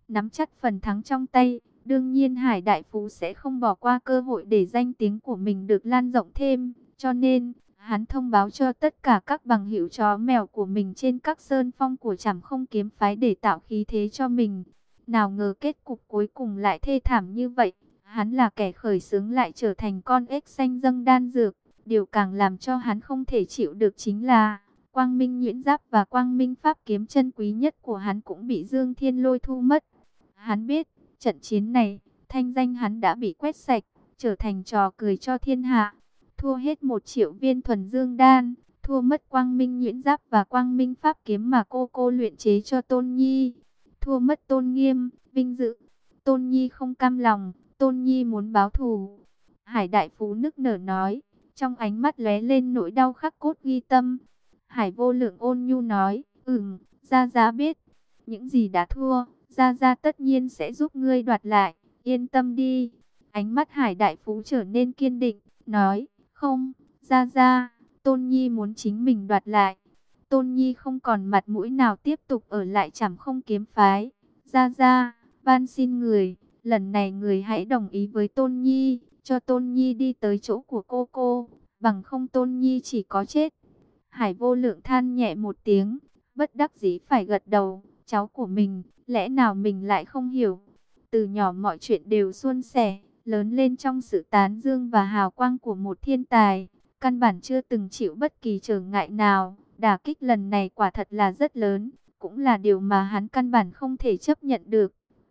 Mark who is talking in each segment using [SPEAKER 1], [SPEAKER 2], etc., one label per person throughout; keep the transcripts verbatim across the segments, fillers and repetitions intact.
[SPEAKER 1] nắm chắc phần thắng trong tay. Đương nhiên Hải Đại Phú sẽ không bỏ qua cơ hội để danh tiếng của mình được lan rộng thêm. Cho nên, hắn thông báo cho tất cả các bằng hữu chó mèo của mình trên các sơn phong của Trảm Không Kiếm Phái để tạo khí thế cho mình. Nào ngờ kết cục cuối cùng lại thê thảm như vậy. Hắn là kẻ khởi xướng lại trở thành con ếch xanh dâng đan dược. Điều càng làm cho hắn không thể chịu được chính là Quang Minh Nhuyễn Giáp và Quang Minh Pháp Kiếm chân quý nhất của hắn cũng bị Dương Thiên Lôi thu mất. Hắn biết, trận chiến này, thanh danh hắn đã bị quét sạch, trở thành trò cười cho thiên hạ. Thua hết một triệu viên thuần dương đan, thua mất Quang Minh Nhuyễn Giáp và Quang Minh Pháp Kiếm mà cô cô luyện chế cho Tôn Nhi. Thua mất tôn nghiêm, vinh dự. Tôn Nhi không cam lòng, Tôn Nhi muốn báo thù. Hải Đại Phú nức nở nói, trong ánh mắt lóe lên nỗi đau khắc cốt ghi tâm. Hải Vô Lượng ôn nhu nói, ừm, Gia Gia biết, những gì đã thua, Gia Gia tất nhiên sẽ giúp ngươi đoạt lại, yên tâm đi. Ánh mắt Hải Đại Phú trở nên kiên định, nói, không, Gia Gia, Tôn Nhi muốn chính mình đoạt lại. Tôn Nhi không còn mặt mũi nào tiếp tục ở lại Trảm Không Kiếm Phái. Gia Gia, van xin người, lần này người hãy đồng ý với Tôn Nhi, cho Tôn Nhi đi tới chỗ của cô cô, bằng không Tôn Nhi chỉ có chết. Hải Vô Lượng than nhẹ một tiếng, bất đắc dĩ phải gật đầu, cháu của mình, lẽ nào mình lại không hiểu. Từ nhỏ mọi chuyện đều suôn sẻ, lớn lên trong sự tán dương và hào quang của một thiên tài, căn bản chưa từng chịu bất kỳ trở ngại nào. Đả kích lần này quả thật là rất lớn, cũng là điều mà hắn căn bản không thể chấp nhận được.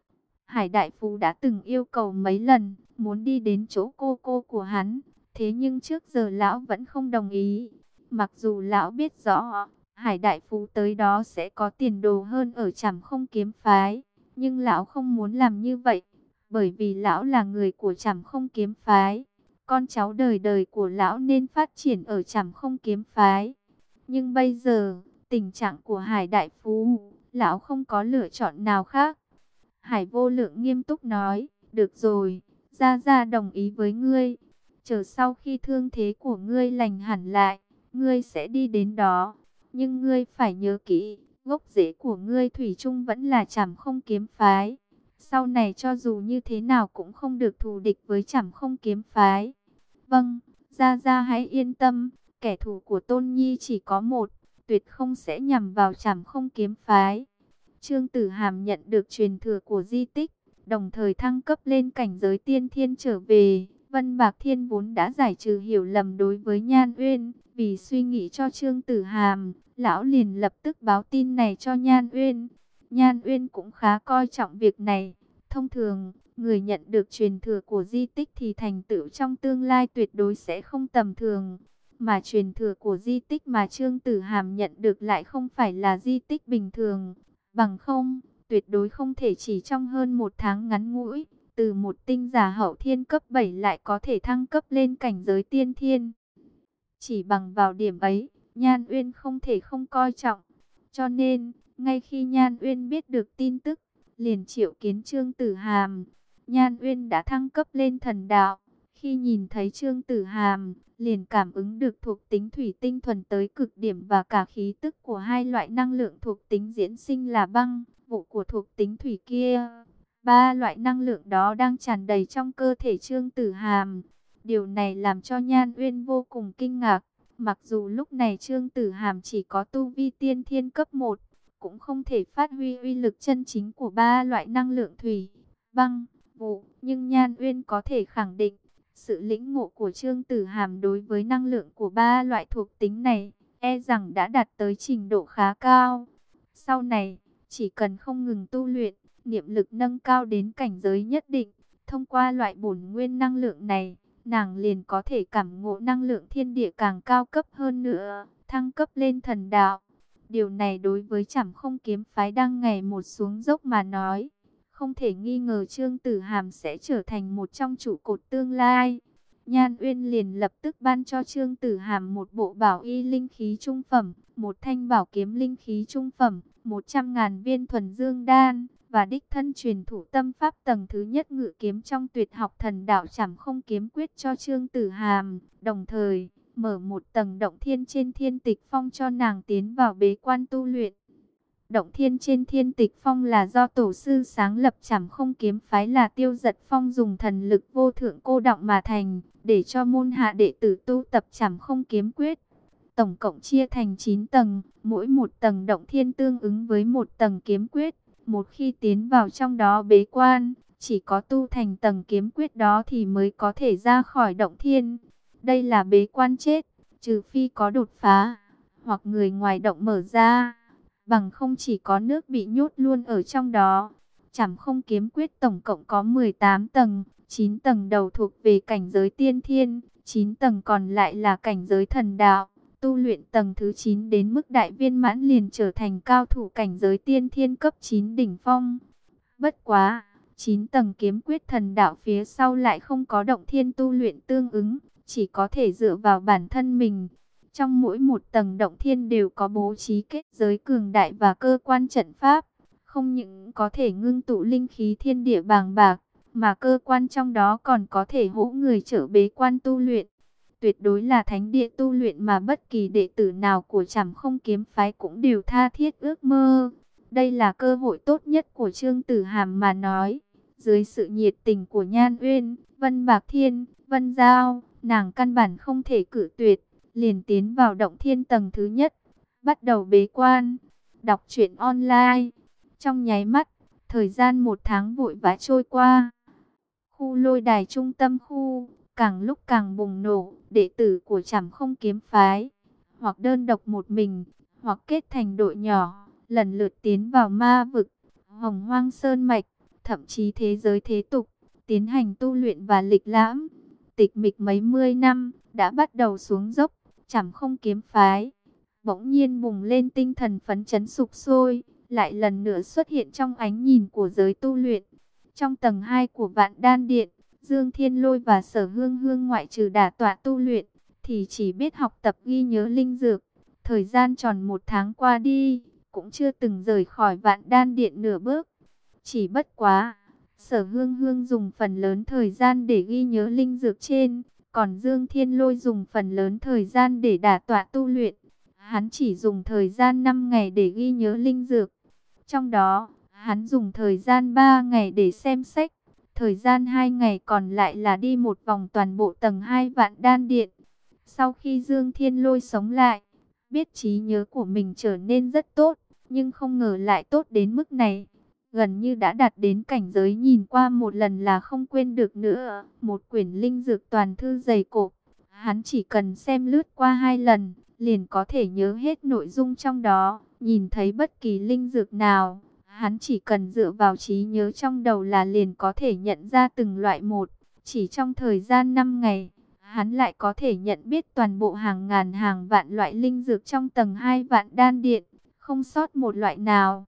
[SPEAKER 1] Hải Đại Phú đã từng yêu cầu mấy lần, muốn đi đến chỗ cô cô của hắn, thế nhưng trước giờ lão vẫn không đồng ý. Mặc dù lão biết rõ, Hải Đại Phú tới đó sẽ có tiền đồ hơn ở Trảm Không Kiếm Phái, nhưng lão không muốn làm như vậy, bởi vì lão là người của Trảm Không Kiếm Phái. Con cháu đời đời của lão nên phát triển ở Trảm Không Kiếm Phái. Nhưng bây giờ, tình trạng của Hải Đại Phú, lão không có lựa chọn nào khác. Hải Vô Lượng nghiêm túc nói, được rồi, Gia Gia đồng ý với ngươi. Chờ sau khi thương thế của ngươi lành hẳn lại, ngươi sẽ đi đến đó. Nhưng ngươi phải nhớ kỹ, gốc rễ của ngươi thủy chung vẫn là Trảm Không Kiếm Phái. Sau này cho dù như thế nào cũng không được thù địch với Trảm Không Kiếm Phái. Vâng, Gia Gia hãy yên tâm, kẻ thù của Tôn Nhi chỉ có một, tuyệt không sẽ nhằm vào Trảm Không Kiếm Phái. Trương Tử Hàm nhận được truyền thừa của di tích, đồng thời thăng cấp lên cảnh giới tiên thiên trở về. Vân Bạc Thiên vốn đã giải trừ hiểu lầm đối với Nhan Uyên, vì suy nghĩ cho Trương Tử Hàm, lão liền lập tức báo tin này cho Nhan Uyên. Nhan Uyên cũng khá coi trọng việc này. Thông thường, người nhận được truyền thừa của di tích thì thành tựu trong tương lai tuyệt đối sẽ không tầm thường. Mà truyền thừa của di tích mà Trương Tử Hàm nhận được lại không phải là di tích bình thường. Bằng không, tuyệt đối không thể chỉ trong hơn một tháng ngắn ngủi, từ một tinh giả hậu thiên cấp bảy lại có thể thăng cấp lên cảnh giới tiên thiên. Chỉ bằng vào điểm ấy, Nhan Uyên không thể không coi trọng. Cho nên, ngay khi Nhan Uyên biết được tin tức, liền triệu kiến Trương Tử Hàm. Nhan Uyên đã thăng cấp lên thần đạo. Khi nhìn thấy Trương Tử Hàm, liền cảm ứng được thuộc tính thủy tinh thuần tới cực điểm và cả khí tức của hai loại năng lượng thuộc tính diễn sinh là băng, vụ của thuộc tính thủy kia. Ba loại năng lượng đó đang tràn đầy trong cơ thể Trương Tử Hàm. Điều này làm cho Nhan Uyên vô cùng kinh ngạc. Mặc dù lúc này Trương Tử Hàm chỉ có tu vi tiên thiên cấp một, cũng không thể phát huy uy lực chân chính của ba loại năng lượng thủy, băng, vụ. Nhưng Nhan Uyên có thể khẳng định, sự lĩnh ngộ của Trương Tử Hàm đối với năng lượng của ba loại thuộc tính này, e rằng đã đạt tới trình độ khá cao. Sau này, chỉ cần không ngừng tu luyện, niệm lực nâng cao đến cảnh giới nhất định, thông qua loại bổn nguyên năng lượng này, nàng liền có thể cảm ngộ năng lượng thiên địa càng cao cấp hơn nữa, thăng cấp lên thần đạo. Điều này đối với Trảm Không Kiếm Phái đang ngày một xuống dốc mà nói, không thể nghi ngờ Trương Tử Hàm sẽ trở thành một trong trụ cột tương lai. Nhan Uyên liền lập tức ban cho Trương Tử Hàm một bộ bảo y linh khí trung phẩm, một thanh bảo kiếm linh khí trung phẩm, một trăm ngàn viên thuần dương đan, và đích thân truyền thủ tâm pháp tầng thứ nhất ngự kiếm trong tuyệt học thần đạo Trảm Không Kiếm Quyết cho Trương Tử Hàm, đồng thời mở một tầng động thiên trên Thiên Tịch Phong cho nàng tiến vào bế quan tu luyện. Động Thiên trên Thiên Tịch Phong là do tổ sư sáng lập Trảm Không kiếm phái là Tiêu Dật Phong dùng thần lực vô thượng cô đọng mà thành, để cho môn hạ đệ tử tu tập Trảm Không kiếm quyết. Tổng cộng chia thành chín tầng, mỗi một tầng động thiên tương ứng với một tầng kiếm quyết. Một khi tiến vào trong đó bế quan, chỉ có tu thành tầng kiếm quyết đó thì mới có thể ra khỏi động thiên. Đây là bế quan chết, trừ phi có đột phá, hoặc người ngoài động mở ra, bằng không chỉ có nước bị nhốt luôn ở trong đó. Trảm Không kiếm quyết tổng cộng có mười tám tầng, chín tầng đầu thuộc về cảnh giới tiên thiên, chín tầng còn lại là cảnh giới thần đạo. Tu luyện tầng thứ chín đến mức đại viên mãn liền trở thành cao thủ cảnh giới tiên thiên cấp chín đỉnh phong. Bất quá, chín tầng kiếm quyết thần đạo phía sau lại không có động thiên tu luyện tương ứng, chỉ có thể dựa vào bản thân mình. Trong mỗi một tầng động thiên đều có bố trí kết giới cường đại và cơ quan trận pháp, không những có thể ngưng tụ linh khí thiên địa bàng bạc, mà cơ quan trong đó còn có thể hỗ người trở bế quan tu luyện. Tuyệt đối là thánh địa tu luyện mà bất kỳ đệ tử nào của Trảm Không kiếm phái cũng đều tha thiết ước mơ. Đây là cơ hội tốt nhất của Trương Tử Hàm mà nói. Dưới sự nhiệt tình của Nhan Uyên, Vân Bạc Thiên, Vân Giao, nàng căn bản không thể cự tuyệt, liền tiến vào động thiên tầng thứ nhất, bắt đầu bế quan, đọc truyện online. Trong nháy mắt, thời gian một tháng vội vã trôi qua. Khu lôi đài trung tâm khu càng lúc càng bùng nổ, đệ tử của Trảm Không kiếm phái, hoặc đơn độc một mình, hoặc kết thành đội nhỏ, lần lượt tiến vào ma vực, Hồng Hoang Sơn mạch, thậm chí thế giới thế tục, tiến hành tu luyện và lịch lãm. Tịch mịch mấy mươi năm, đã bắt đầu xuống dốc. Trảm Không kiếm phái bỗng nhiên bùng lên tinh thần phấn chấn sục sôi, lại lần nữa xuất hiện trong ánh nhìn của giới tu luyện. Trong tầng hai của Vạn Đan Điện, Dương Thiên Lôi và Sở Hương Hương ngoại trừ đả tọa tu luyện, thì chỉ biết học tập ghi nhớ linh dược. Thời gian tròn một tháng qua đi, cũng chưa từng rời khỏi Vạn Đan Điện nửa bước. Chỉ bất quá, Sở Hương Hương dùng phần lớn thời gian để ghi nhớ linh dược trên, còn Dương Thiên Lôi dùng phần lớn thời gian để đả tọa tu luyện. Hắn chỉ dùng thời gian năm ngày để ghi nhớ linh dược. Trong đó, hắn dùng thời gian ba ngày để xem sách. Thời gian hai ngày còn lại là đi một vòng toàn bộ tầng hai Vạn Đan Điện. Sau khi Dương Thiên Lôi sống lại, biết trí nhớ của mình trở nên rất tốt, nhưng không ngờ lại tốt đến mức này. Gần như đã đạt đến cảnh giới nhìn qua một lần là không quên được nữa. Một quyển linh dược toàn thư dày cộp, hắn chỉ cần xem lướt qua hai lần, liền có thể nhớ hết nội dung trong đó. Nhìn thấy bất kỳ linh dược nào, hắn chỉ cần dựa vào trí nhớ trong đầu là liền có thể nhận ra từng loại một. Chỉ trong thời gian năm ngày, hắn lại có thể nhận biết toàn bộ hàng ngàn hàng vạn loại linh dược trong tầng hai Vạn Đan Điện, không sót một loại nào.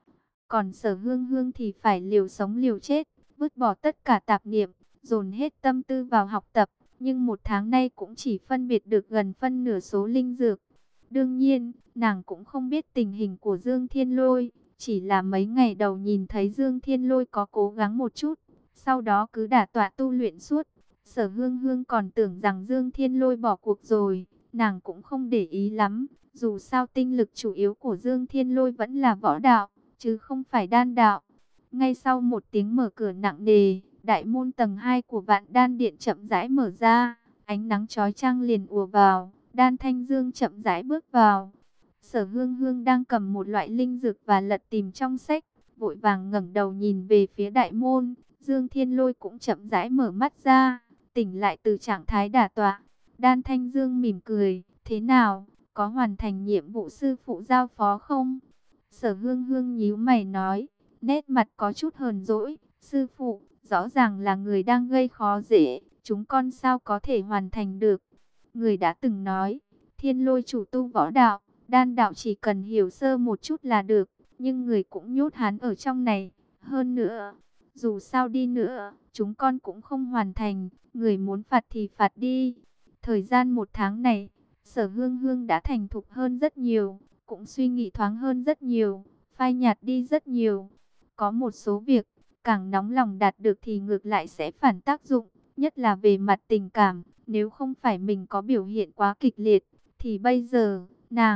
[SPEAKER 1] Còn Sở Hương Hương thì phải liều sống liều chết, vứt bỏ tất cả tạp niệm, dồn hết tâm tư vào học tập, nhưng một tháng nay cũng chỉ phân biệt được gần phân nửa số linh dược. Đương nhiên, nàng cũng không biết tình hình của Dương Thiên Lôi, chỉ là mấy ngày đầu nhìn thấy Dương Thiên Lôi có cố gắng một chút, sau đó cứ đả tọa tu luyện suốt. Sở Hương Hương còn tưởng rằng Dương Thiên Lôi bỏ cuộc rồi, nàng cũng không để ý lắm, dù sao tinh lực chủ yếu của Dương Thiên Lôi vẫn là võ đạo, chứ không phải đan đạo. Ngay sau một tiếng mở cửa nặng nề, đại môn tầng hai của Vạn Đan Điện chậm rãi mở ra, ánh nắng chói chang liền ùa vào, Đan Thanh Dương chậm rãi bước vào. Sở Hương Hương đang cầm một loại linh dược và lật tìm trong sách, vội vàng ngẩng đầu nhìn về phía đại môn. Dương Thiên Lôi cũng chậm rãi mở mắt ra, tỉnh lại từ trạng thái đả tọa. Đan Thanh Dương mỉm cười, thế nào, có hoàn thành nhiệm vụ sư phụ giao phó không? Sở Hương Hương nhíu mày nói, nét mặt có chút hờn dỗi, sư phụ, rõ ràng là người đang gây khó dễ, chúng con sao có thể hoàn thành được. Người đã từng nói, Thiên Lôi chủ tu võ đạo, đan đạo chỉ cần hiểu sơ một chút là được, nhưng người cũng nhốt hắn ở trong này. Hơn nữa, dù sao đi nữa, chúng con cũng không hoàn thành, người muốn phạt thì phạt đi. Thời gian một tháng này, Sở Hương Hương đã thành thục hơn rất nhiều, cũng suy nghĩ thoáng hơn rất nhiều, phai nhạt đi rất nhiều. Có một số việc, càng nóng lòng đạt được thì ngược lại sẽ phản tác dụng, nhất là về mặt tình cảm. Nếu không phải mình có biểu hiện quá kịch liệt, thì bây giờ, nàng,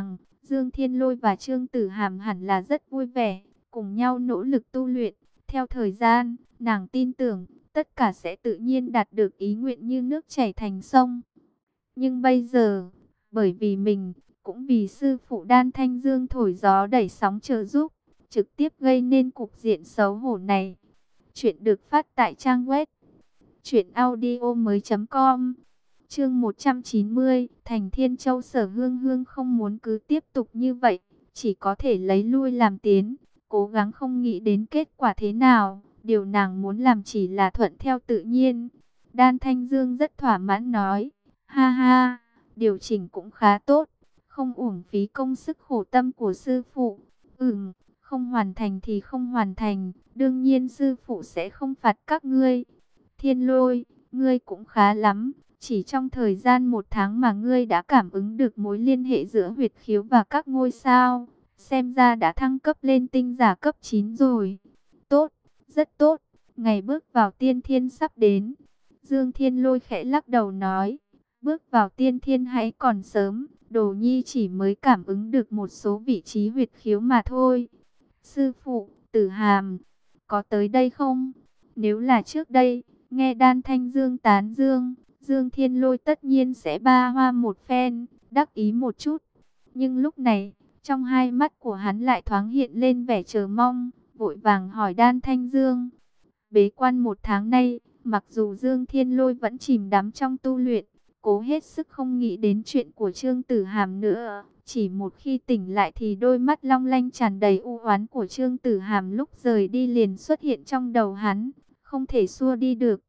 [SPEAKER 1] Dương Thiên Lôi và Trương Tử Hàm hẳn là rất vui vẻ, cùng nhau nỗ lực tu luyện. Theo thời gian, nàng tin tưởng, tất cả sẽ tự nhiên đạt được ý nguyện như nước chảy thành sông. Nhưng bây giờ, bởi vì mình, cũng vì sư phụ Đan Thanh Dương thổi gió đẩy sóng trợ giúp, trực tiếp gây nên cục diện xấu hổ này. Chuyện được phát tại trang web truyện audio mới chấm com. Chương một trăm chín mươi, Thành Thiên Châu. Sở Hương Hương không muốn cứ tiếp tục như vậy, chỉ có thể lấy lui làm tiến, cố gắng không nghĩ đến kết quả thế nào, điều nàng muốn làm chỉ là thuận theo tự nhiên. Đan Thanh Dương rất thỏa mãn nói, ha ha, điều chỉnh cũng khá tốt, không uổng phí công sức khổ tâm của sư phụ. Ừm, không hoàn thành thì không hoàn thành, đương nhiên sư phụ sẽ không phạt các ngươi. Thiên Lôi, ngươi cũng khá lắm, chỉ trong thời gian một tháng mà ngươi đã cảm ứng được mối liên hệ giữa huyệt khiếu và các ngôi sao, xem ra đã thăng cấp lên tinh giả cấp chín rồi. Tốt, rất tốt, ngày bước vào tiên thiên sắp đến. Dương Thiên Lôi khẽ lắc đầu nói, bước vào tiên thiên hãy còn sớm, Đồ Nhi chỉ mới cảm ứng được một số vị trí huyệt khiếu mà thôi. Sư phụ, Tử Hàm, có tới đây không? Nếu là trước đây, nghe Đan Thanh Dương tán dương, Dương Thiên Lôi tất nhiên sẽ ba hoa một phen, đắc ý một chút. Nhưng lúc này, trong hai mắt của hắn lại thoáng hiện lên vẻ chờ mong, vội vàng hỏi Đan Thanh Dương. Bế quan một tháng nay, mặc dù Dương Thiên Lôi vẫn chìm đắm trong tu luyện, cố hết sức không nghĩ đến chuyện của Trương Tử Hàm nữa. Chỉ một khi tỉnh lại thì đôi mắt long lanh tràn đầy u oán của Trương Tử Hàm lúc rời đi liền xuất hiện trong đầu hắn, không thể xua đi được.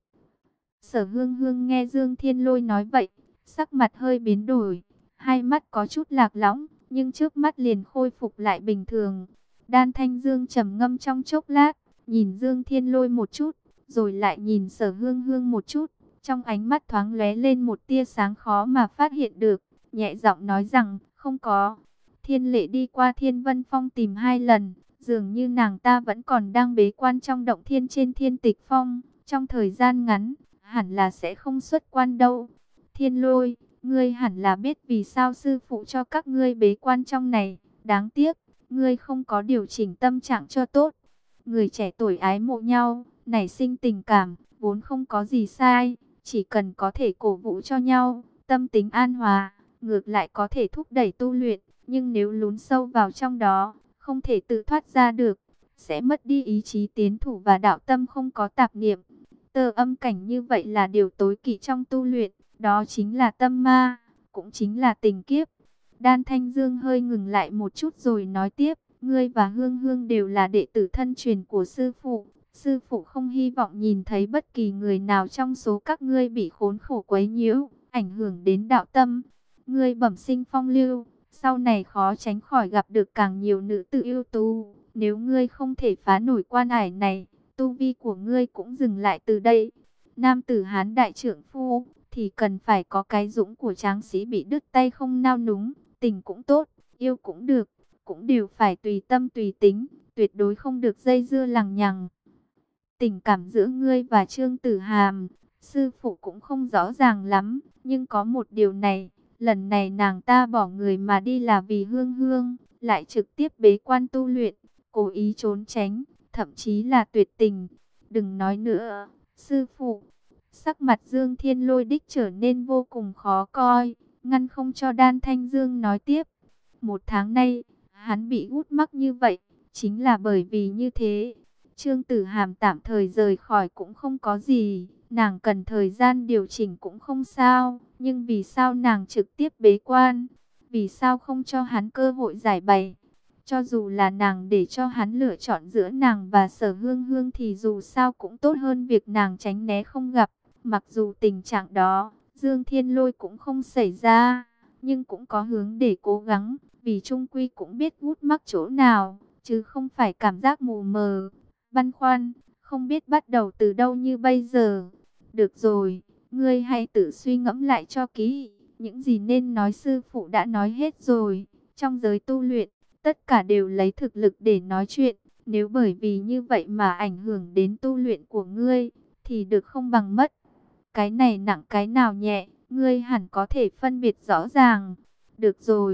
[SPEAKER 1] Sở Hương Hương nghe Dương Thiên Lôi nói vậy, sắc mặt hơi biến đổi, hai mắt có chút lạc lõng, nhưng trước mắt liền khôi phục lại bình thường. Đan Thanh Dương trầm ngâm trong chốc lát, nhìn Dương Thiên Lôi một chút, rồi lại nhìn Sở Hương Hương một chút, trong ánh mắt thoáng lóe lên một tia sáng khó mà phát hiện được, nhẹ giọng nói rằng, không có. Thiên Lệ đi qua Thiên Vân Phong tìm hai lần, dường như nàng ta vẫn còn đang bế quan trong động thiên trên Thiên Tịch Phong, trong thời gian ngắn, hẳn là sẽ không xuất quan đâu. Thiên Lôi, ngươi hẳn là biết vì sao sư phụ cho các ngươi bế quan trong này, đáng tiếc, ngươi không có điều chỉnh tâm trạng cho tốt. Người trẻ tuổi ái mộ nhau, nảy sinh tình cảm, vốn không có gì sai, chỉ cần có thể cổ vũ cho nhau, tâm tính an hòa, ngược lại có thể thúc đẩy tu luyện, nhưng nếu lún sâu vào trong đó, không thể tự thoát ra được, sẽ mất đi ý chí tiến thủ và đạo tâm không có tạp niệm. Tơ âm cảnh như vậy là điều tối kỵ trong tu luyện, đó chính là tâm ma, cũng chính là tình kiếp. Đan Thanh Dương hơi ngừng lại một chút rồi nói tiếp, ngươi và Hương Hương đều là đệ tử thân truyền của sư phụ. Sư phụ không hy vọng nhìn thấy bất kỳ người nào trong số các ngươi bị khốn khổ quấy nhiễu, ảnh hưởng đến đạo tâm. Ngươi bẩm sinh phong lưu, sau này khó tránh khỏi gặp được càng nhiều nữ tử ưu tú. Nếu ngươi không thể phá nổi quan ải này, tu vi của ngươi cũng dừng lại từ đây. Nam tử Hán đại trượng phu, thì cần phải có cái dũng của tráng sĩ bị đứt tay không nao núng, tình cũng tốt, yêu cũng được, cũng đều phải tùy tâm tùy tính, tuyệt đối không được dây dưa lằng nhằng. Tình cảm giữa ngươi và Trương Tử Hàm, sư phụ cũng không rõ ràng lắm, nhưng có một điều này, lần này nàng ta bỏ người mà đi là vì Hương Hương, lại trực tiếp bế quan tu luyện, cố ý trốn tránh, thậm chí là tuyệt tình. Đừng nói nữa, sư phụ. Sắc mặt Dương Thiên Lôi đích trở nên vô cùng khó coi, ngăn không cho Đan Thanh Dương nói tiếp. Một tháng nay, hắn bị gút mắc như vậy, chính là bởi vì như thế. Trương Tử Hàm tạm thời rời khỏi cũng không có gì, nàng cần thời gian điều chỉnh cũng không sao, nhưng vì sao nàng trực tiếp bế quan? Vì sao không cho hắn cơ hội giải bày? Cho dù là nàng để cho hắn lựa chọn giữa nàng và Sở Hương Hương thì dù sao cũng tốt hơn việc nàng tránh né không gặp. Mặc dù tình trạng đó, Dương Thiên Lôi cũng không xảy ra, nhưng cũng có hướng để cố gắng, vì chung quy cũng biết gút mắc chỗ nào, chứ không phải cảm giác mù mờ, băn khoăn, không biết bắt đầu từ đâu như bây giờ. Được rồi, ngươi hãy tự suy ngẫm lại cho kỹ, những gì nên nói sư phụ đã nói hết rồi. Trong giới tu luyện, tất cả đều lấy thực lực để nói chuyện, nếu bởi vì như vậy mà ảnh hưởng đến tu luyện của ngươi, thì được không bằng mất. Cái này nặng cái nào nhẹ, ngươi hẳn có thể phân biệt rõ ràng. Được rồi,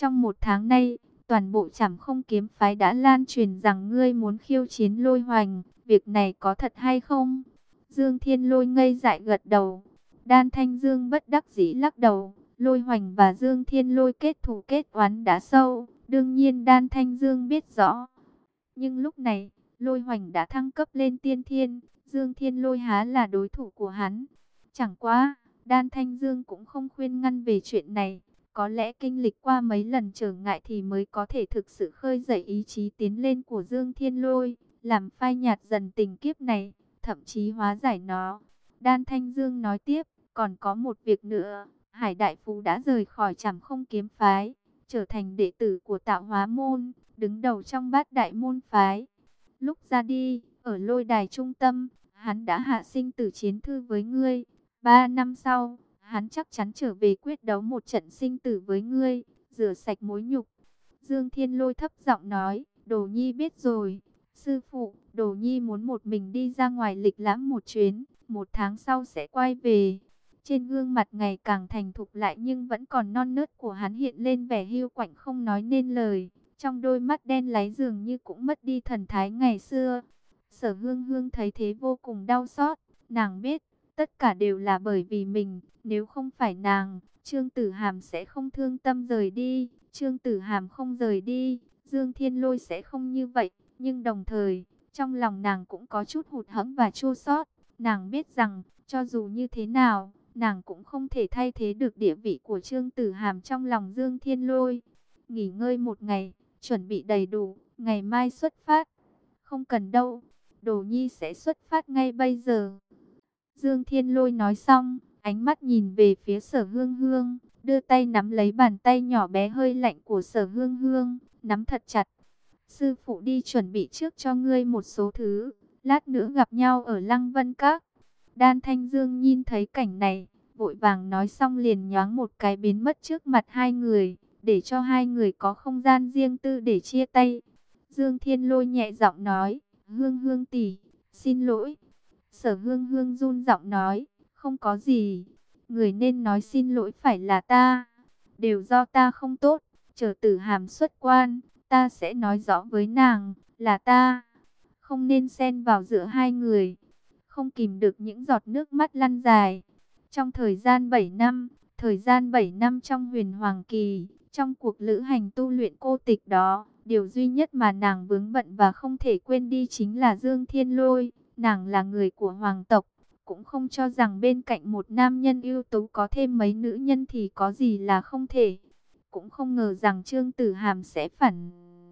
[SPEAKER 1] Trong một tháng nay, toàn bộ Trảm Không kiếm phái đã lan truyền rằng ngươi muốn khiêu chiến Lôi Hoành. Việc này có thật hay không? Dương Thiên Lôi ngây dại gật đầu. Đan Thanh Dương bất đắc dĩ lắc đầu. Lôi Hoành và Dương Thiên Lôi kết thù kết oán đã sâu. Đương nhiên Đan Thanh Dương biết rõ. Nhưng lúc này, Lôi Hoành đã thăng cấp lên tiên thiên. Dương Thiên Lôi há là đối thủ của hắn. Chẳng qua, Đan Thanh Dương cũng không khuyên ngăn về chuyện này. Có lẽ kinh lịch qua mấy lần trở ngại thì mới có thể thực sự khơi dậy ý chí tiến lên của Dương Thiên Lôi, làm phai nhạt dần tình kiếp này, thậm chí hóa giải nó. Đan Thanh Dương nói tiếp, còn có một việc nữa, Hải Đại Phú đã rời khỏi Trảm Không kiếm phái, trở thành đệ tử của Tạo Hóa môn, đứng đầu trong bát đại môn phái. Lúc ra đi, ở lôi đài trung tâm, hắn đã hạ sinh tử chiến thư với ngươi. Ba năm sau, hắn chắc chắn trở về quyết đấu một trận sinh tử với ngươi, rửa sạch mối nhục. Dương Thiên Lôi thấp giọng nói, Đồ Nhi biết rồi. Sư phụ, Đồ Nhi muốn một mình đi ra ngoài lịch lãm một chuyến, một tháng sau sẽ quay về. Trên gương mặt ngày càng thành thục lại nhưng vẫn còn non nớt của hắn hiện lên vẻ hiu quạnh không nói nên lời. Trong đôi mắt đen láy dường như cũng mất đi thần thái ngày xưa. Sở Hương Hương thấy thế vô cùng đau xót, nàng biết, tất cả đều là bởi vì mình, nếu không phải nàng, Trương Tử Hàm sẽ không thương tâm rời đi, Trương Tử Hàm không rời đi, Dương Thiên Lôi sẽ không như vậy, nhưng đồng thời, trong lòng nàng cũng có chút hụt hẫng và chua xót, nàng biết rằng, cho dù như thế nào, nàng cũng không thể thay thế được địa vị của Trương Tử Hàm trong lòng Dương Thiên Lôi. Nghỉ ngơi một ngày, chuẩn bị đầy đủ, ngày mai xuất phát. Không cần đâu, Đồ Nhi sẽ xuất phát ngay bây giờ. Dương Thiên Lôi nói xong, ánh mắt nhìn về phía Sở Hương Hương, đưa tay nắm lấy bàn tay nhỏ bé hơi lạnh của Sở Hương Hương, nắm thật chặt. Sư phụ đi chuẩn bị trước cho ngươi một số thứ, lát nữa gặp nhau ở Lăng Vân Các. Đan Thanh Dương nhìn thấy cảnh này, vội vàng nói xong liền nhoáng một cái biến mất trước mặt hai người, để cho hai người có không gian riêng tư để chia tay. Dương Thiên Lôi nhẹ giọng nói, Hương Hương tỷ, xin lỗi. Sở Hương Hương run giọng nói, không có gì, người nên nói xin lỗi phải là ta, đều do ta không tốt, chờ Tử Hàm xuất quan, ta sẽ nói rõ với nàng, là ta, không nên xen vào giữa hai người, không kìm được những giọt nước mắt lăn dài. Trong thời gian bảy năm, thời gian bảy năm trong Huyền Hoàng Kỳ, trong cuộc lữ hành tu luyện cô tịch đó, điều duy nhất mà nàng vướng bận và không thể quên đi chính là Dương Thiên Lôi. Nàng là người của hoàng tộc, cũng không cho rằng bên cạnh một nam nhân ưu tú có thêm mấy nữ nhân thì có gì là không thể. Cũng không ngờ rằng Trương Tử Hàm sẽ phản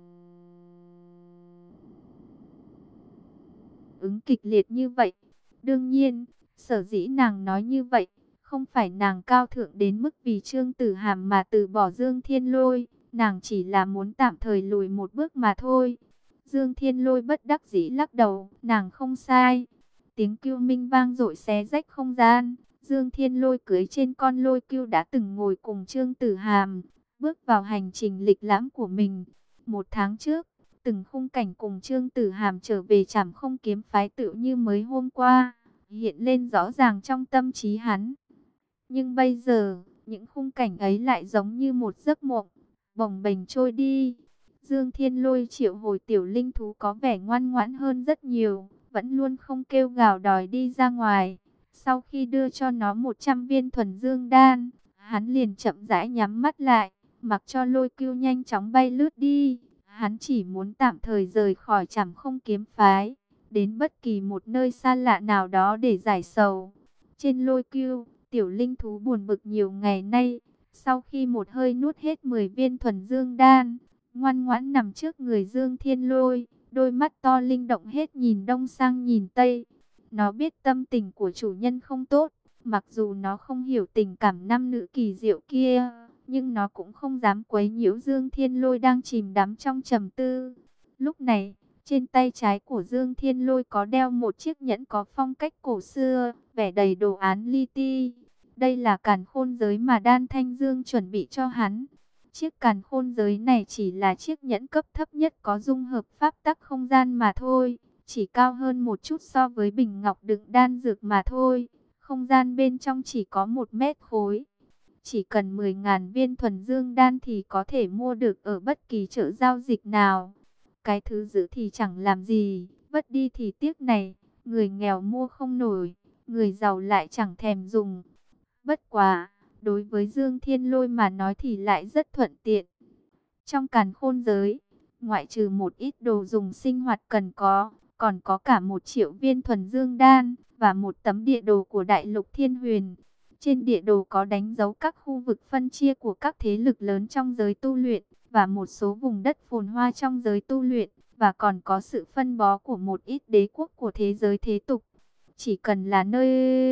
[SPEAKER 1] ứng kịch liệt như vậy. Đương nhiên, sở dĩ nàng nói như vậy, không phải nàng cao thượng đến mức vì Trương Tử Hàm mà từ bỏ Dương Thiên Lôi, nàng chỉ là muốn tạm thời lùi một bước mà thôi. Dương Thiên Lôi bất đắc dĩ lắc đầu, nàng không sai. Tiếng kêu minh vang dội xé rách không gian. Dương Thiên Lôi cưỡi trên con lôi cưu đã từng ngồi cùng Trương Tử Hàm, bước vào hành trình lịch lãm của mình. Một tháng trước, từng khung cảnh cùng Trương Tử Hàm trở về Trảm Không kiếm phái tựu như mới hôm qua, hiện lên rõ ràng trong tâm trí hắn. Nhưng bây giờ, những khung cảnh ấy lại giống như một giấc mộng, bồng bềnh trôi đi. Dương Thiên Lôi triệu hồi tiểu linh thú có vẻ ngoan ngoãn hơn rất nhiều, vẫn luôn không kêu gào đòi đi ra ngoài. Sau khi đưa cho nó một trăm viên thuần dương đan, hắn liền chậm rãi nhắm mắt lại, mặc cho lôi cưu nhanh chóng bay lướt đi. Hắn chỉ muốn tạm thời rời khỏi Trảm Không kiếm phái, đến bất kỳ một nơi xa lạ nào đó để giải sầu. Trên lôi cưu, tiểu linh thú buồn bực nhiều ngày nay, sau khi một hơi nuốt hết mười viên thuần dương đan, ngoan ngoãn nằm trước người Dương Thiên Lôi, đôi mắt to linh động hết nhìn đông sang nhìn tây. Nó biết tâm tình của chủ nhân không tốt, mặc dù nó không hiểu tình cảm nam nữ kỳ diệu kia, nhưng nó cũng không dám quấy nhiễu Dương Thiên Lôi đang chìm đắm trong trầm tư. Lúc này, trên tay trái của Dương Thiên Lôi có đeo một chiếc nhẫn có phong cách cổ xưa, vẻ đầy đồ án li ti. Đây là càn khôn giới mà Đan Thanh Dương chuẩn bị cho hắn. Chiếc càn khôn giới này chỉ là chiếc nhẫn cấp thấp nhất có dung hợp pháp tắc không gian mà thôi, chỉ cao hơn một chút so với bình ngọc đựng đan dược mà thôi. Không gian bên trong chỉ có một mét khối. Chỉ cần mười ngàn viên thuần dương đan thì có thể mua được ở bất kỳ chợ giao dịch nào. Cái thứ giữ thì chẳng làm gì, vứt đi thì tiếc này. Người nghèo mua không nổi, người giàu lại chẳng thèm dùng. Bất quá, đối với Dương Thiên Lôi mà nói thì lại rất thuận tiện. Trong càn khôn giới, ngoại trừ một ít đồ dùng sinh hoạt cần có, còn có cả một triệu viên thuần dương đan và một tấm địa đồ của Đại Lục Thiên Huyền. Trên địa đồ có đánh dấu các khu vực phân chia của các thế lực lớn trong giới tu luyện và một số vùng đất phồn hoa trong giới tu luyện, và còn có sự phân bó của một ít đế quốc của thế giới thế tục. Chỉ cần là nơi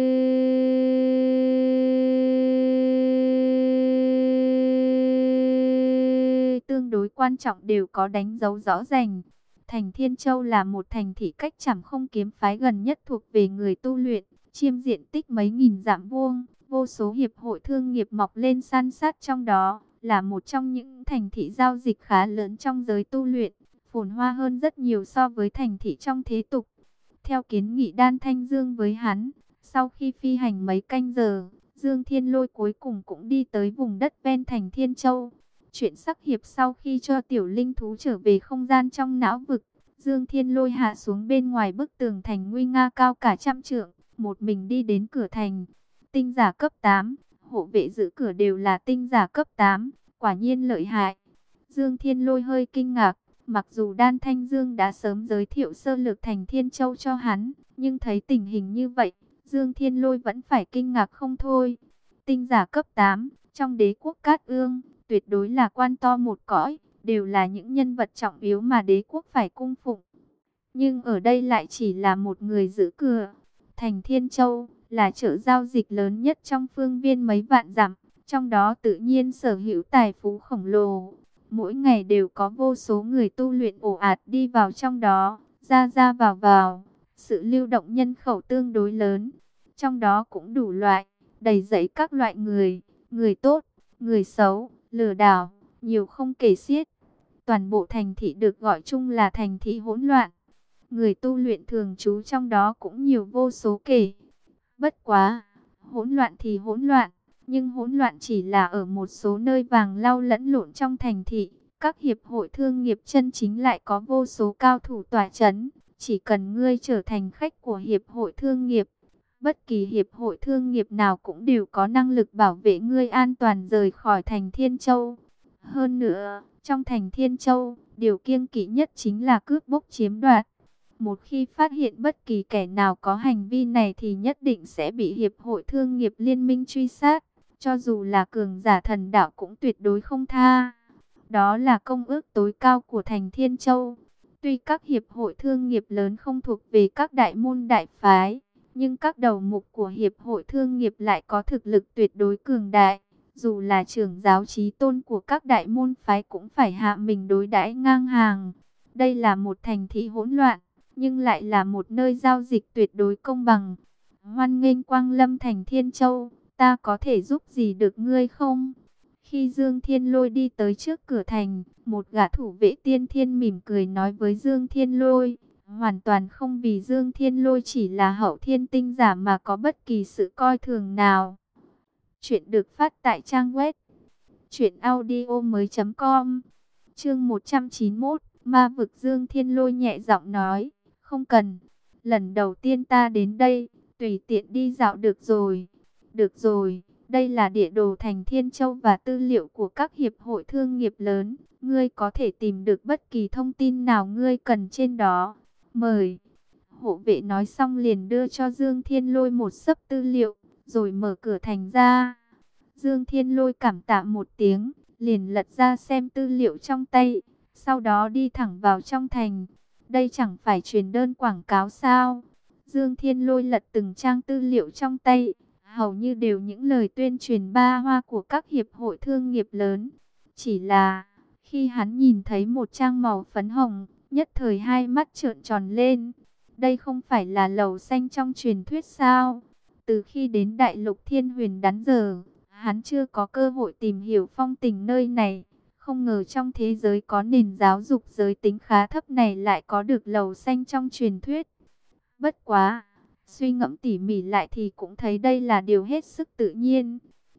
[SPEAKER 1] tương đối quan trọng đều có đánh dấu rõ ràng. Thành Thiên Châu là một thành thị cách Trảm Không kiếm phái gần nhất thuộc về người tu luyện, chiếm diện tích mấy nghìn dặm vuông, vô số hiệp hội thương nghiệp mọc lên san sát trong đó, là một trong những thành thị giao dịch khá lớn trong giới tu luyện, phồn hoa hơn rất nhiều so với thành thị trong thế tục. Theo kiến nghị Đan Thanh Dương với hắn, sau khi phi hành mấy canh giờ, Dương Thiên Lôi cuối cùng cũng đi tới vùng đất ven thành Thiên Châu. Chuyện sắc hiệp sau khi cho tiểu linh thú trở về không gian trong não vực, Dương Thiên Lôi hạ xuống bên ngoài bức tường thành nguy nga cao cả trăm trượng, một mình đi đến cửa thành. Tinh giả cấp tám, hộ vệ giữ cửa đều là tinh giả cấp tám, quả nhiên lợi hại. Dương Thiên Lôi hơi kinh ngạc, mặc dù Đan Thanh Dương đã sớm giới thiệu sơ lược thành Thiên Châu cho hắn, nhưng thấy tình hình như vậy, Dương Thiên Lôi vẫn phải kinh ngạc không thôi. Tinh giả cấp tám, trong đế quốc Cát Ương, tuyệt đối là quan to một cõi, đều là những nhân vật trọng yếu mà đế quốc phải cung phụng. Nhưng ở đây lại chỉ là một người giữ cửa. Thành Thiên Châu là chợ giao dịch lớn nhất trong phương viên mấy vạn dặm, trong đó tự nhiên sở hữu tài phú khổng lồ. Mỗi ngày đều có vô số người tu luyện ồ ạt đi vào trong đó, ra ra vào vào, sự lưu động nhân khẩu tương đối lớn. Trong đó cũng đủ loại, đầy dẫy các loại người, người tốt, người xấu, lừa đảo, nhiều không kể xiết. Toàn bộ thành thị được gọi chung là thành thị hỗn loạn. Người tu luyện thường trú trong đó cũng nhiều vô số kể. Bất quá, hỗn loạn thì hỗn loạn, nhưng hỗn loạn chỉ là ở một số nơi vàng lau lẫn lộn trong thành thị. Các hiệp hội thương nghiệp chân chính lại có vô số cao thủ tỏa chấn. Chỉ cần ngươi trở thành khách của hiệp hội thương nghiệp, bất kỳ hiệp hội thương nghiệp nào cũng đều có năng lực bảo vệ ngươi an toàn rời khỏi thành Thiên Châu. Hơn nữa, trong thành Thiên Châu, điều kiêng kỵ nhất chính là cướp bóc chiếm đoạt. Một khi phát hiện bất kỳ kẻ nào có hành vi này thì nhất định sẽ bị hiệp hội thương nghiệp liên minh truy sát. Cho dù là cường giả thần đạo cũng tuyệt đối không tha. Đó là công ước tối cao của thành Thiên Châu. Tuy các hiệp hội thương nghiệp lớn không thuộc về các đại môn đại phái, nhưng các đầu mục của hiệp hội thương nghiệp lại có thực lực tuyệt đối cường đại. Dù là trưởng giáo chí tôn của các đại môn phái cũng phải hạ mình đối đãi ngang hàng. Đây là một thành thị hỗn loạn, nhưng lại là một nơi giao dịch tuyệt đối công bằng. Hoan nghênh quang lâm thành Thiên Châu, ta có thể giúp gì được ngươi không? Khi Dương Thiên Lôi đi tới trước cửa thành, một gã thủ vệ tiên thiên mỉm cười nói với Dương Thiên Lôi, hoàn toàn không vì Dương Thiên Lôi chỉ là hậu thiên tinh giả mà có bất kỳ sự coi thường nào. Chuyện được phát tại trang web truyện audio mới chấm com. Chương một trăm chín mươi mốt, Ma vực. Dương Thiên Lôi nhẹ giọng nói, không cần, lần đầu tiên ta đến đây, tùy tiện đi dạo được rồi. Được rồi, đây là địa đồ thành Thiên Châu và tư liệu của các hiệp hội thương nghiệp lớn, ngươi có thể tìm được bất kỳ thông tin nào ngươi cần trên đó. Mời. Hộ vệ nói xong liền đưa cho Dương Thiên Lôi một xấp tư liệu, rồi mở cửa thành ra. Dương Thiên Lôi cảm tạ một tiếng, liền lật ra xem tư liệu trong tay, sau đó đi thẳng vào trong thành. Đây chẳng phải truyền đơn quảng cáo sao? Dương Thiên Lôi lật từng trang tư liệu trong tay, hầu như đều những lời tuyên truyền ba hoa của các hiệp hội thương nghiệp lớn. Chỉ là, khi hắn nhìn thấy một trang màu phấn hồng, nhất thời hai mắt trợn tròn lên. Đây không phải là lầu xanh trong truyền thuyết sao? Từ khi đến Đại Lục Thiên Huyền đắn giờ, hắn chưa có cơ hội tìm hiểu phong tình nơi này. Không ngờ trong thế giới có nền giáo dục giới tính khá thấp này lại có được lầu xanh trong truyền thuyết. Bất quá, suy ngẫm tỉ mỉ lại thì cũng thấy đây là điều hết sức tự nhiên.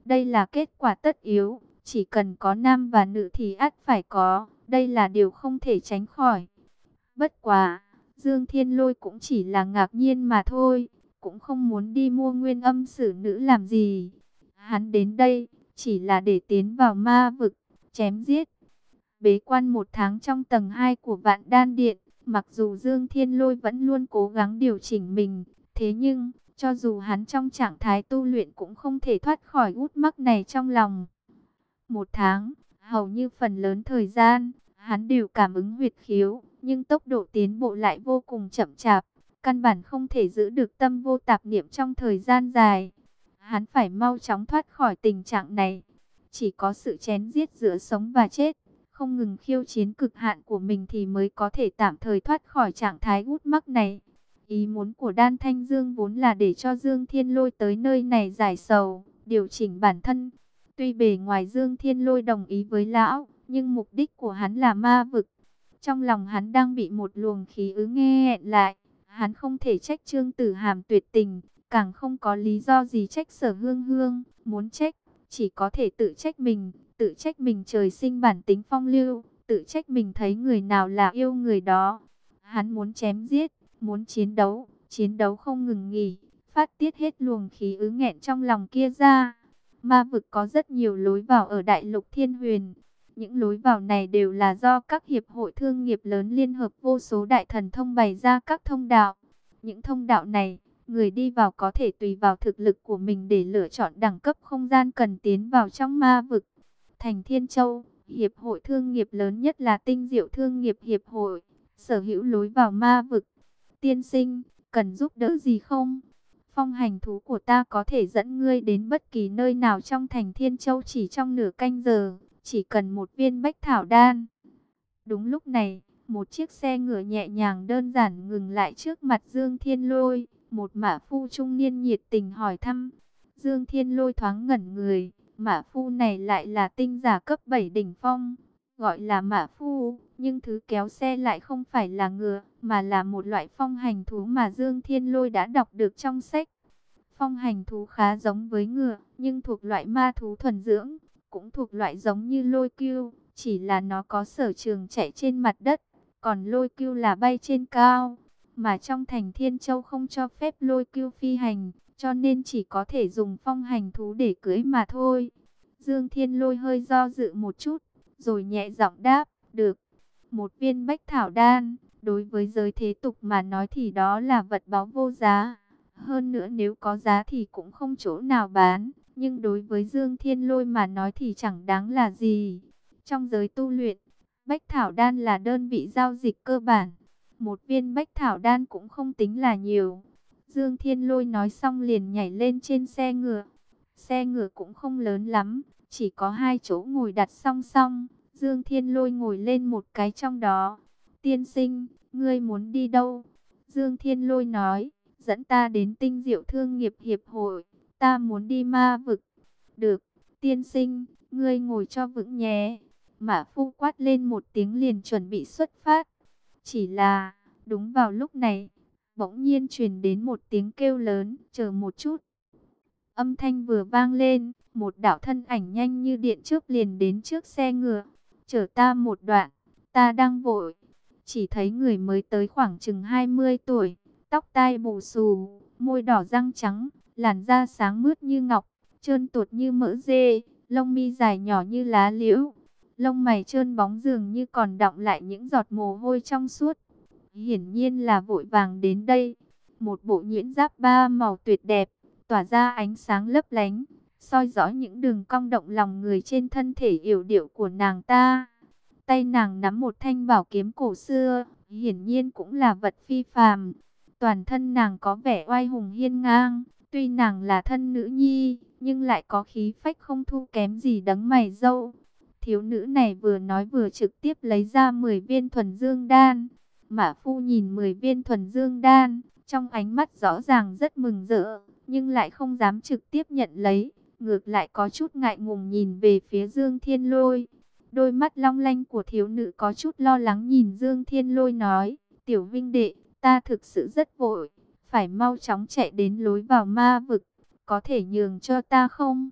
[SPEAKER 1] Đây là kết quả tất yếu, chỉ cần có nam và nữ thì ắt phải có, đây là điều không thể tránh khỏi. Bất quá, Dương Thiên Lôi cũng chỉ là ngạc nhiên mà thôi, cũng không muốn đi mua nguyên âm sử nữ làm gì. Hắn đến đây, chỉ là để tiến vào ma vực, chém giết. Bế quan một tháng trong tầng hai của Vạn Đan Điện, mặc dù Dương Thiên Lôi vẫn luôn cố gắng điều chỉnh mình, thế nhưng, cho dù hắn trong trạng thái tu luyện cũng không thể thoát khỏi gút mắc này trong lòng. Một tháng, hầu như phần lớn thời gian, hắn đều cảm ứng huyệt khiếu, nhưng tốc độ tiến bộ lại vô cùng chậm chạp, căn bản không thể giữ được tâm vô tạp niệm trong thời gian dài. Hắn phải mau chóng thoát khỏi tình trạng này. Chỉ có sự chém giết giữa sống và chết, không ngừng khiêu chiến cực hạn của mình thì mới có thể tạm thời thoát khỏi trạng thái gút mắc này. Ý muốn của Đan Thanh Dương vốn là để cho Dương Thiên Lôi tới nơi này giải sầu, điều chỉnh bản thân. Tuy bề ngoài Dương Thiên Lôi đồng ý với lão, nhưng mục đích của hắn là ma vực. Trong lòng hắn đang bị một luồng khí ứ nghe hẹn lại. Hắn không thể trách Trương Tử Hàm tuyệt tình, càng không có lý do gì trách Sở Hương Hương. Muốn trách, chỉ có thể tự trách mình, tự trách mình trời sinh bản tính phong lưu, tự trách mình thấy người nào là yêu người đó. Hắn muốn chém giết, muốn chiến đấu, chiến đấu không ngừng nghỉ, phát tiết hết luồng khí ứ nghẹn trong lòng kia ra. Ma vực có rất nhiều lối vào ở Đại Lục Thiên Huyền. Những lối vào này đều là do các hiệp hội thương nghiệp lớn liên hợp vô số đại thần thông bày ra các thông đạo. Những thông đạo này, người đi vào có thể tùy vào thực lực của mình để lựa chọn đẳng cấp không gian cần tiến vào trong ma vực. Thành Thiên Châu, hiệp hội thương nghiệp lớn nhất là Tinh Diệu Thương nghiệp Hiệp hội, sở hữu lối vào ma vực. Tiên sinh, cần giúp đỡ gì không? Phong hành thú của ta có thể dẫn ngươi đến bất kỳ nơi nào trong thành Thiên Châu chỉ trong nửa canh giờ, chỉ cần một viên bách thảo đan. Đúng lúc này, một chiếc xe ngựa nhẹ nhàng đơn giản ngừng lại trước mặt Dương Thiên Lôi. Một mã phu trung niên nhiệt tình hỏi thăm. Dương Thiên Lôi thoáng ngẩn người, mã phu này lại là tinh giả cấp bảy đỉnh phong, gọi là mã phu, nhưng thứ kéo xe lại không phải là ngựa, mà là một loại phong hành thú mà Dương Thiên Lôi đã đọc được trong sách. Phong hành thú khá giống với ngựa, nhưng thuộc loại ma thú thuần dưỡng, cũng thuộc loại giống như lôi cưu, chỉ là nó có sở trường chạy trên mặt đất, còn lôi cưu là bay trên cao. Mà trong thành Thiên Châu không cho phép lôi cưu phi hành, cho nên chỉ có thể dùng phong hành thú để cưỡi mà thôi. Dương Thiên Lôi hơi do dự một chút, rồi nhẹ giọng đáp, được. Một viên bách thảo đan, đối với giới thế tục mà nói thì đó là vật báu vô giá. Hơn nữa nếu có giá thì cũng không chỗ nào bán, nhưng đối với Dương Thiên Lôi mà nói thì chẳng đáng là gì. Trong giới tu luyện, bách thảo đan là đơn vị giao dịch cơ bản. Một viên bách thảo đan cũng không tính là nhiều. Dương Thiên Lôi nói xong liền nhảy lên trên xe ngựa. Xe ngựa cũng không lớn lắm, chỉ có hai chỗ ngồi đặt song song. Dương Thiên Lôi ngồi lên một cái trong đó. Tiên sinh, ngươi muốn đi đâu? Dương Thiên Lôi nói, dẫn ta đến Tinh Diệu Thương nghiệp Hiệp hội, ta muốn đi ma vực. Được, tiên sinh, ngươi ngồi cho vững nhé. Mã phu quát lên một tiếng liền chuẩn bị xuất phát. Chỉ là, đúng vào lúc này, bỗng nhiên truyền đến một tiếng kêu lớn, chờ một chút. Âm thanh vừa vang lên, một đạo thân ảnh nhanh như điện chớp liền đến trước xe ngựa. Chở ta một đoạn, ta đang vội. Chỉ thấy người mới tới khoảng chừng hai mươi tuổi, tóc tai bù xù, môi đỏ răng trắng, làn da sáng mướt như ngọc, trơn tuột như mỡ dê, lông mi dài nhỏ như lá liễu. Lông mày trơn bóng dường như còn đọng lại những giọt mồ hôi trong suốt. Hiển nhiên là vội vàng đến đây. Một bộ nhuyễn giáp ba màu tuyệt đẹp, tỏa ra ánh sáng lấp lánh, soi rõ những đường cong động lòng người trên thân thể yểu điệu của nàng ta. Tay nàng nắm một thanh bảo kiếm cổ xưa, hiển nhiên cũng là vật phi phàm. Toàn thân nàng có vẻ oai hùng hiên ngang, tuy nàng là thân nữ nhi, nhưng lại có khí phách không thua kém gì đấng mày râu. Thiếu nữ này vừa nói vừa trực tiếp lấy ra mười viên thuần dương đan. Mã phu nhìn mười viên thuần dương đan, trong ánh mắt rõ ràng rất mừng rỡ, nhưng lại không dám trực tiếp nhận lấy, ngược lại có chút ngại ngùng nhìn về phía Dương Thiên Lôi. Đôi mắt long lanh của thiếu nữ có chút lo lắng nhìn Dương Thiên Lôi nói, tiểu vinh đệ, ta thực sự rất vội, phải mau chóng chạy đến lối vào ma vực, có thể nhường cho ta không?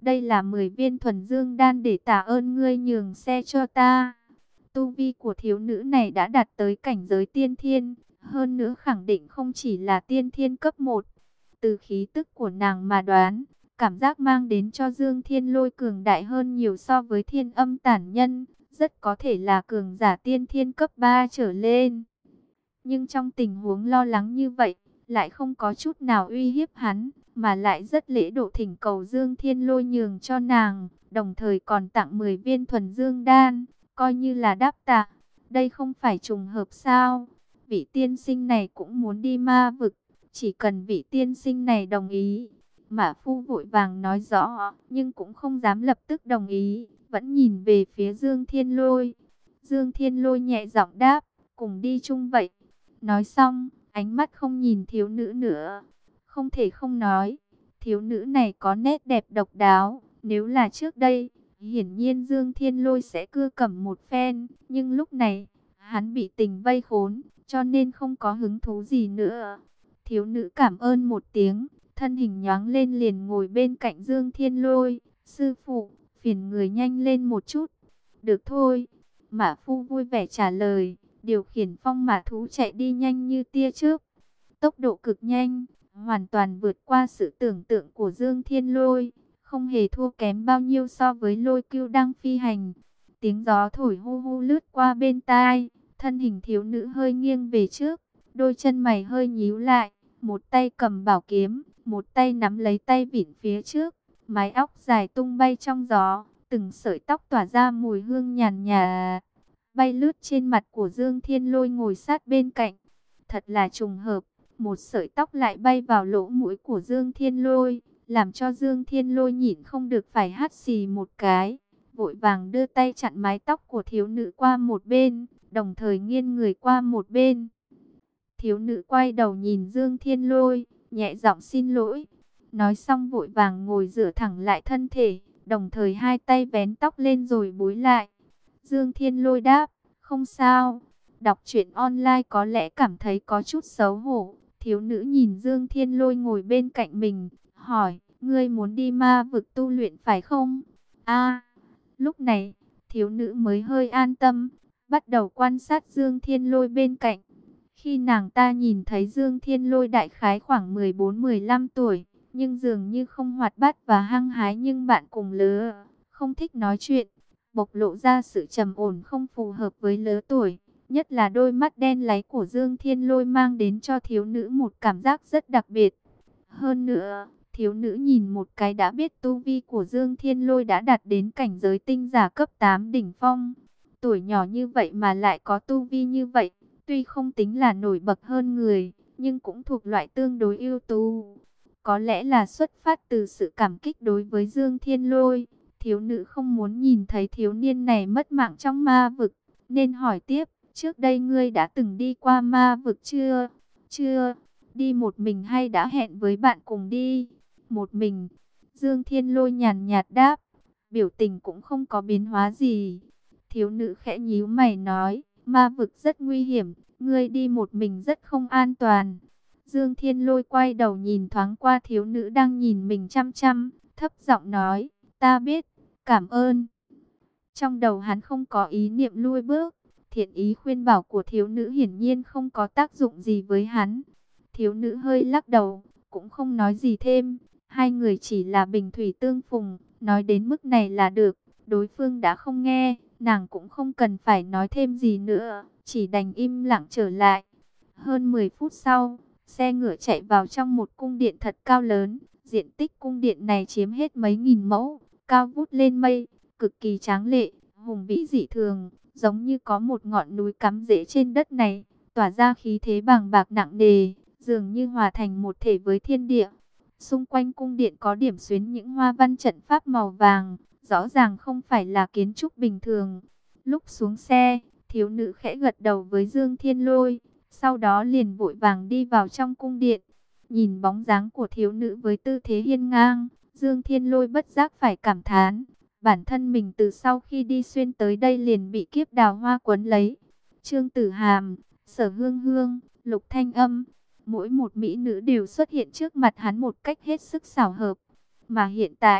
[SPEAKER 1] đây là mười viên thuần dương đan để tạ ơn ngươi nhường xe cho ta. Tu vi của thiếu nữ này đã đạt tới cảnh giới tiên thiên, hơn nữa khẳng định không chỉ là tiên thiên cấp một. Từ khí tức của nàng mà đoán, cảm giác mang đến cho Dương Thiên Lôi cường đại hơn nhiều so với Thiên Âm Tản Nhân, rất có thể là cường giả tiên thiên cấp ba trở lên. Nhưng trong tình huống lo lắng như vậy, lại không có chút nào uy hiếp hắn, mà lại rất lễ độ thỉnh cầu Dương Thiên Lôi nhường cho nàng, đồng thời còn tặng mười viên thuần dương đan, coi như là đáp tạ. Đây không phải trùng hợp sao? Vị tiên sinh này cũng muốn đi ma vực, chỉ cần vị tiên sinh này đồng ý. Mã Phu vội vàng nói rõ, nhưng cũng không dám lập tức đồng ý, vẫn nhìn về phía Dương Thiên Lôi. Dương Thiên Lôi nhẹ giọng đáp, cùng đi chung vậy. Nói xong, ánh mắt không nhìn thiếu nữ nữa. Không thể không nói, thiếu nữ này có nét đẹp độc đáo. Nếu là trước đây, hiển nhiên Dương Thiên Lôi sẽ cưa cẩm một phen. Nhưng lúc này, hắn bị tình vây khốn, cho nên không có hứng thú gì nữa. Thiếu nữ cảm ơn một tiếng, thân hình nhoáng lên liền ngồi bên cạnh Dương Thiên Lôi. Sư phụ, phiền người nhanh lên một chút. Được thôi, Mã Phu vui vẻ trả lời, điều khiển phong mã thú chạy đi nhanh như tia chớp. Tốc độ cực nhanh, hoàn toàn vượt qua sự tưởng tượng của Dương Thiên Lôi, không hề thua kém bao nhiêu so với Lôi Cưu đang phi hành. Tiếng gió thổi hu hu lướt qua bên tai, thân hình thiếu nữ hơi nghiêng về trước, đôi chân mày hơi nhíu lại, một tay cầm bảo kiếm, một tay nắm lấy tay vịn phía trước, mái óc dài tung bay trong gió, từng sợi tóc tỏa ra mùi hương nhàn nhạt, bay lướt trên mặt của Dương Thiên Lôi ngồi sát bên cạnh. Thật là trùng hợp, một sợi tóc lại bay vào lỗ mũi của Dương Thiên Lôi, làm cho Dương Thiên Lôi nhịn không được phải hắt xì một cái, vội vàng đưa tay chặn mái tóc của thiếu nữ qua một bên, đồng thời nghiêng người qua một bên. Thiếu nữ quay đầu nhìn Dương Thiên Lôi, nhẹ giọng xin lỗi, nói xong vội vàng ngồi dựa thẳng lại thân thể, đồng thời hai tay vén tóc lên rồi búi lại. Dương Thiên Lôi đáp, không sao. Đọc truyện online có lẽ cảm thấy có chút xấu hổ. Thiếu nữ nhìn Dương Thiên Lôi ngồi bên cạnh mình, hỏi, ngươi muốn đi ma vực tu luyện phải không? A, lúc này, thiếu nữ mới hơi an tâm, bắt đầu quan sát Dương Thiên Lôi bên cạnh. Khi nàng ta nhìn thấy Dương Thiên Lôi đại khái khoảng mười bốn mười lăm tuổi, nhưng dường như không hoạt bát và hăng hái nhưng bạn cùng lứa, không thích nói chuyện, bộc lộ ra sự trầm ổn không phù hợp với lứa tuổi. Nhất là đôi mắt đen láy của Dương Thiên Lôi mang đến cho thiếu nữ một cảm giác rất đặc biệt. Hơn nữa, thiếu nữ nhìn một cái đã biết tu vi của Dương Thiên Lôi đã đạt đến cảnh giới tinh giả cấp tám đỉnh phong. Tuổi nhỏ như vậy mà lại có tu vi như vậy, tuy không tính là nổi bật hơn người, nhưng cũng thuộc loại tương đối ưu tú. Có lẽ là xuất phát từ sự cảm kích đối với Dương Thiên Lôi, thiếu nữ không muốn nhìn thấy thiếu niên này mất mạng trong ma vực, nên hỏi tiếp, trước đây ngươi đã từng đi qua ma vực chưa? Chưa, đi một mình hay đã hẹn với bạn cùng đi? Một mình. Dương Thiên Lôi nhàn nhạt đáp, biểu tình cũng không có biến hóa gì. Thiếu nữ khẽ nhíu mày nói, ma vực rất nguy hiểm, ngươi đi một mình rất không an toàn. Dương Thiên Lôi quay đầu nhìn thoáng qua thiếu nữ đang nhìn mình chăm chăm, thấp giọng nói, ta biết, cảm ơn. Trong đầu hắn không có ý niệm lui bước, thiện ý khuyên bảo của thiếu nữ hiển nhiên không có tác dụng gì với hắn. Thiếu nữ hơi lắc đầu, cũng không nói gì thêm, hai người chỉ là bình thủy tương phùng, nói đến mức này là được, đối phương đã không nghe, nàng cũng không cần phải nói thêm gì nữa, chỉ đành im lặng trở lại. Hơn mười phút sau, xe ngựa chạy vào trong một cung điện thật cao lớn, diện tích cung điện này chiếm hết mấy nghìn mẫu, cao vút lên mây, cực kỳ tráng lệ, hùng vĩ dị thường, giống như có một ngọn núi cắm rễ trên đất này, tỏa ra khí thế bàng bạc nặng nề, dường như hòa thành một thể với thiên địa. Xung quanh cung điện có điểm xuyến những hoa văn trận pháp màu vàng, rõ ràng không phải là kiến trúc bình thường. Lúc xuống xe, thiếu nữ khẽ gật đầu với Dương Thiên Lôi, sau đó liền vội vàng đi vào trong cung điện. Nhìn bóng dáng của thiếu nữ với tư thế hiên ngang, Dương Thiên Lôi bất giác phải cảm thán, bản thân mình từ sau khi đi xuyên tới đây liền bị kiếp đào hoa quấn lấy. Trương Tử Hàm, Sở Hương Hương, Lục Thanh Âm, mỗi một mỹ nữ đều xuất hiện trước mặt hắn một cách hết sức xảo hợp. Mà hiện tại,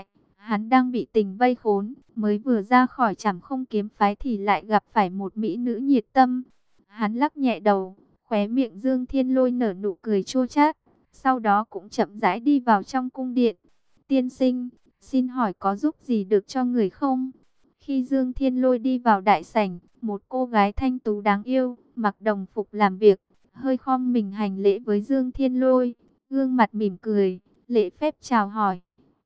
[SPEAKER 1] Hắn đang bị tình vây khốn, mới vừa ra khỏi Trảm Không kiếm phái thì lại gặp phải một mỹ nữ nhiệt tâm. Hắn lắc nhẹ đầu, khóe miệng Dương Thiên Lôi nở nụ cười chua chát, sau đó cũng chậm rãi đi vào trong cung điện. Tiên sinh, xin hỏi có giúp gì được cho người không? Khi Dương Thiên Lôi đi vào đại sảnh, một cô gái thanh tú đáng yêu, mặc đồng phục làm việc, hơi khom mình hành lễ với Dương Thiên Lôi, gương mặt mỉm cười, lễ phép chào hỏi.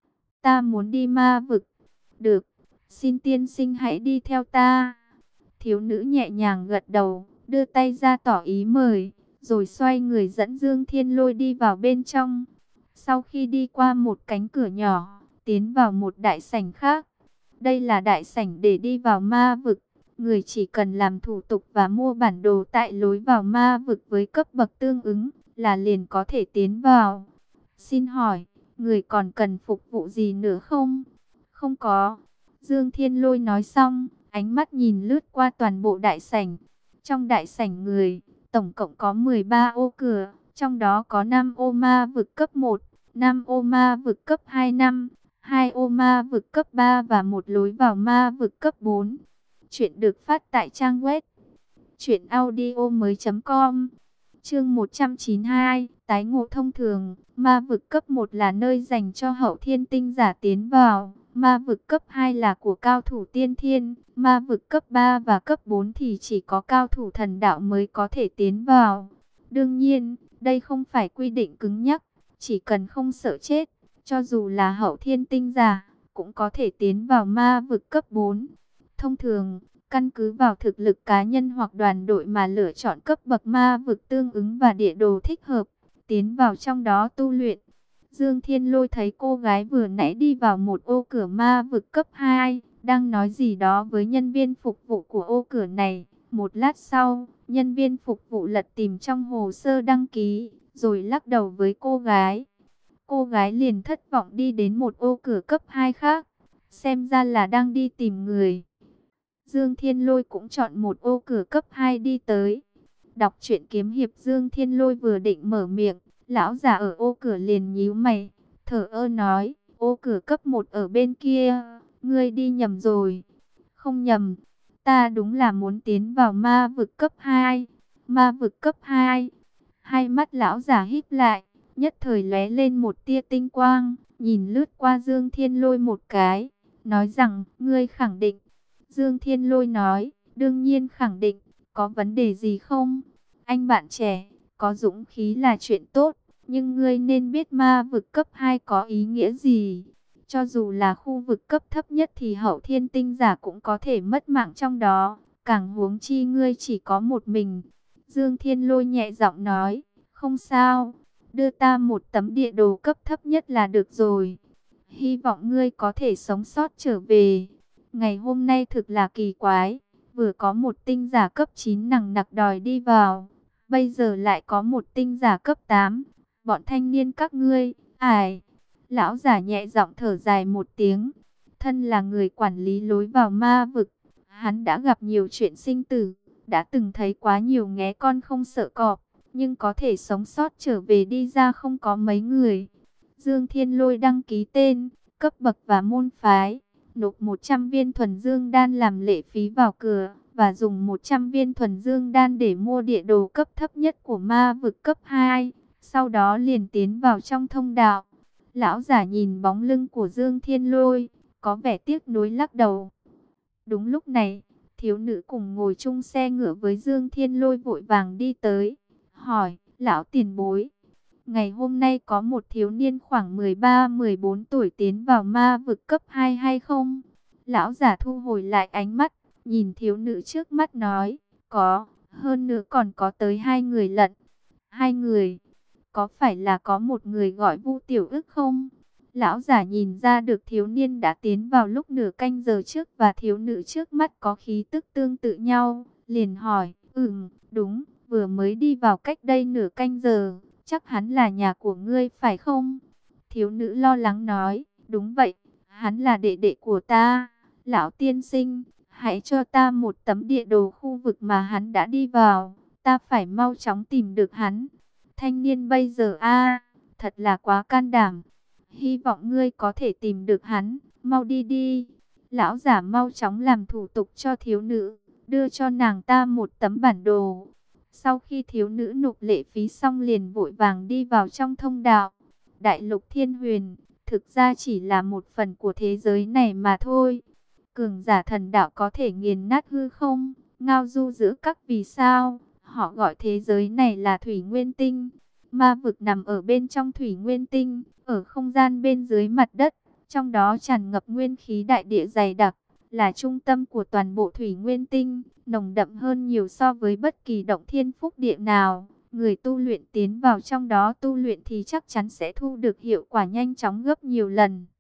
[SPEAKER 1] Ta muốn đi ma vực. Được, xin tiên sinh hãy đi theo ta. Thiếu nữ nhẹ nhàng gật đầu, đưa tay ra tỏ ý mời, rồi xoay người dẫn Dương Thiên Lôi đi vào bên trong. Sau khi đi qua một cánh cửa nhỏ, tiến vào một đại sảnh khác. Đây là đại sảnh để đi vào ma vực. Người chỉ cần làm thủ tục và mua bản đồ tại lối vào ma vực với cấp bậc tương ứng là liền có thể tiến vào. Xin hỏi, người còn cần phục vụ gì nữa không? Không có. Dương Thiên Lôi nói xong, ánh mắt nhìn lướt qua toàn bộ đại sảnh. Trong đại sảnh người, tổng cộng có mười ba ô cửa, trong đó có năm ô ma vực cấp một, năm ô ma vực cấp hai năm, hai ô ma vực cấp ba và một lối vào ma vực cấp bốn. Chuyện được phát tại trang web truyện audio mới chấm com. Chương một trăm chín mươi hai, tái ngộ thông thường. Ma vực cấp một là nơi dành cho hậu thiên tinh giả tiến vào, ma vực cấp hai là của cao thủ tiên thiên, ma vực cấp ba và cấp bốn thì chỉ có cao thủ thần đạo mới có thể tiến vào. Đương nhiên, đây không phải quy định cứng nhắc, chỉ cần không sợ chết, cho dù là hậu thiên tinh giả, cũng có thể tiến vào ma vực cấp bốn. Thông thường, căn cứ vào thực lực cá nhân hoặc đoàn đội mà lựa chọn cấp bậc ma vực tương ứng và địa đồ thích hợp, tiến vào trong đó tu luyện. Dương Thiên Lôi thấy cô gái vừa nãy đi vào một ô cửa ma vực cấp hai, đang nói gì đó với nhân viên phục vụ của ô cửa này. Một lát sau, nhân viên phục vụ lật tìm trong hồ sơ đăng ký, rồi lắc đầu với cô gái. Cô gái liền thất vọng đi đến một ô cửa cấp hai khác, xem ra là đang đi tìm người. Dương Thiên Lôi cũng chọn một ô cửa cấp hai đi tới. Đọc truyện kiếm hiệp, Dương Thiên Lôi vừa định mở miệng, lão già ở ô cửa liền nhíu mày, thở ơ nói, ô cửa cấp một ở bên kia, ngươi đi nhầm rồi. Không nhầm, ta đúng là muốn tiến vào ma vực cấp hai. Ma vực cấp hai. Hai mắt lão già híp lại, nhất thời lóe lên một tia tinh quang, nhìn lướt qua Dương Thiên Lôi một cái, nói rằng, ngươi khẳng định. Dương Thiên Lôi nói, đương nhiên khẳng định, có vấn đề gì không? Anh bạn trẻ, có dũng khí là chuyện tốt, nhưng ngươi nên biết ma vực cấp hai có ý nghĩa gì. Cho dù là khu vực cấp thấp nhất thì hậu thiên tinh giả cũng có thể mất mạng trong đó, càng huống chi ngươi chỉ có một mình. Dương Thiên Lôi nhẹ giọng nói, không sao, đưa ta một tấm địa đồ cấp thấp nhất là được rồi. Hy vọng ngươi có thể sống sót trở về. Ngày hôm nay thực là kỳ quái, vừa có một tinh giả cấp chín nằng nặc đòi đi vào, bây giờ lại có một tinh giả cấp tám, bọn thanh niên các ngươi, ải. Lão giả nhẹ giọng thở dài một tiếng, thân là người quản lý lối vào ma vực, hắn đã gặp nhiều chuyện sinh tử, đã từng thấy quá nhiều nghé con không sợ cọp, nhưng có thể sống sót trở về đi ra không có mấy người. Dương Thiên Lôi đăng ký tên, cấp bậc và môn phái, nộp một trăm viên thuần dương đan làm lệ phí vào cửa, và dùng một trăm viên thuần dương đan để mua địa đồ cấp thấp nhất của ma vực cấp hai, sau đó liền tiến vào trong thông đạo. Lão giả nhìn bóng lưng của Dương Thiên Lôi, có vẻ tiếc nuối lắc đầu. Đúng lúc này, thiếu nữ cùng ngồi chung xe ngựa với Dương Thiên Lôi vội vàng đi tới, hỏi, lão tiền bối, ngày hôm nay có một thiếu niên khoảng mười ba mười bốn tuổi tiến vào ma vực cấp hai hay không? Lão giả thu hồi lại ánh mắt, nhìn thiếu nữ trước mắt nói, có, hơn nữa còn có tới hai người lận. Hai người, có phải là có một người gọi Vu Tiểu Ức không? Lão giả nhìn ra được thiếu niên đã tiến vào lúc nửa canh giờ trước và thiếu nữ trước mắt có khí tức tương tự nhau, liền hỏi, ừm, đúng, vừa mới đi vào cách đây nửa canh giờ. Chắc hắn là nhà của ngươi phải không? Thiếu nữ lo lắng nói, đúng vậy, hắn là đệ đệ của ta. Lão tiên sinh, hãy cho ta một tấm địa đồ khu vực mà hắn đã đi vào, ta phải mau chóng tìm được hắn. Thanh niên bây giờ a, thật là quá can đảm. Hy vọng ngươi có thể tìm được hắn, mau đi đi. Lão giả mau chóng làm thủ tục cho thiếu nữ, đưa cho nàng ta một tấm bản đồ. Sau khi thiếu nữ nộp lệ phí xong liền vội vàng đi vào trong thông đạo. Đại lục Thiên Huyền thực ra chỉ là một phần của thế giới này mà thôi. Cường giả thần đạo có thể nghiền nát hư không, ngao du giữa các vì sao. Họ gọi thế giới này là Thủy Nguyên Tinh. Ma vực nằm ở bên trong Thủy Nguyên Tinh, ở không gian bên dưới mặt đất. Trong đó tràn ngập nguyên khí đại địa dày đặc, là trung tâm của toàn bộ Thủy Nguyên Tinh, nồng đậm hơn nhiều so với bất kỳ động thiên phúc địa nào. Người tu luyện tiến vào trong đó tu luyện thì chắc chắn sẽ thu được hiệu quả nhanh chóng gấp nhiều lần.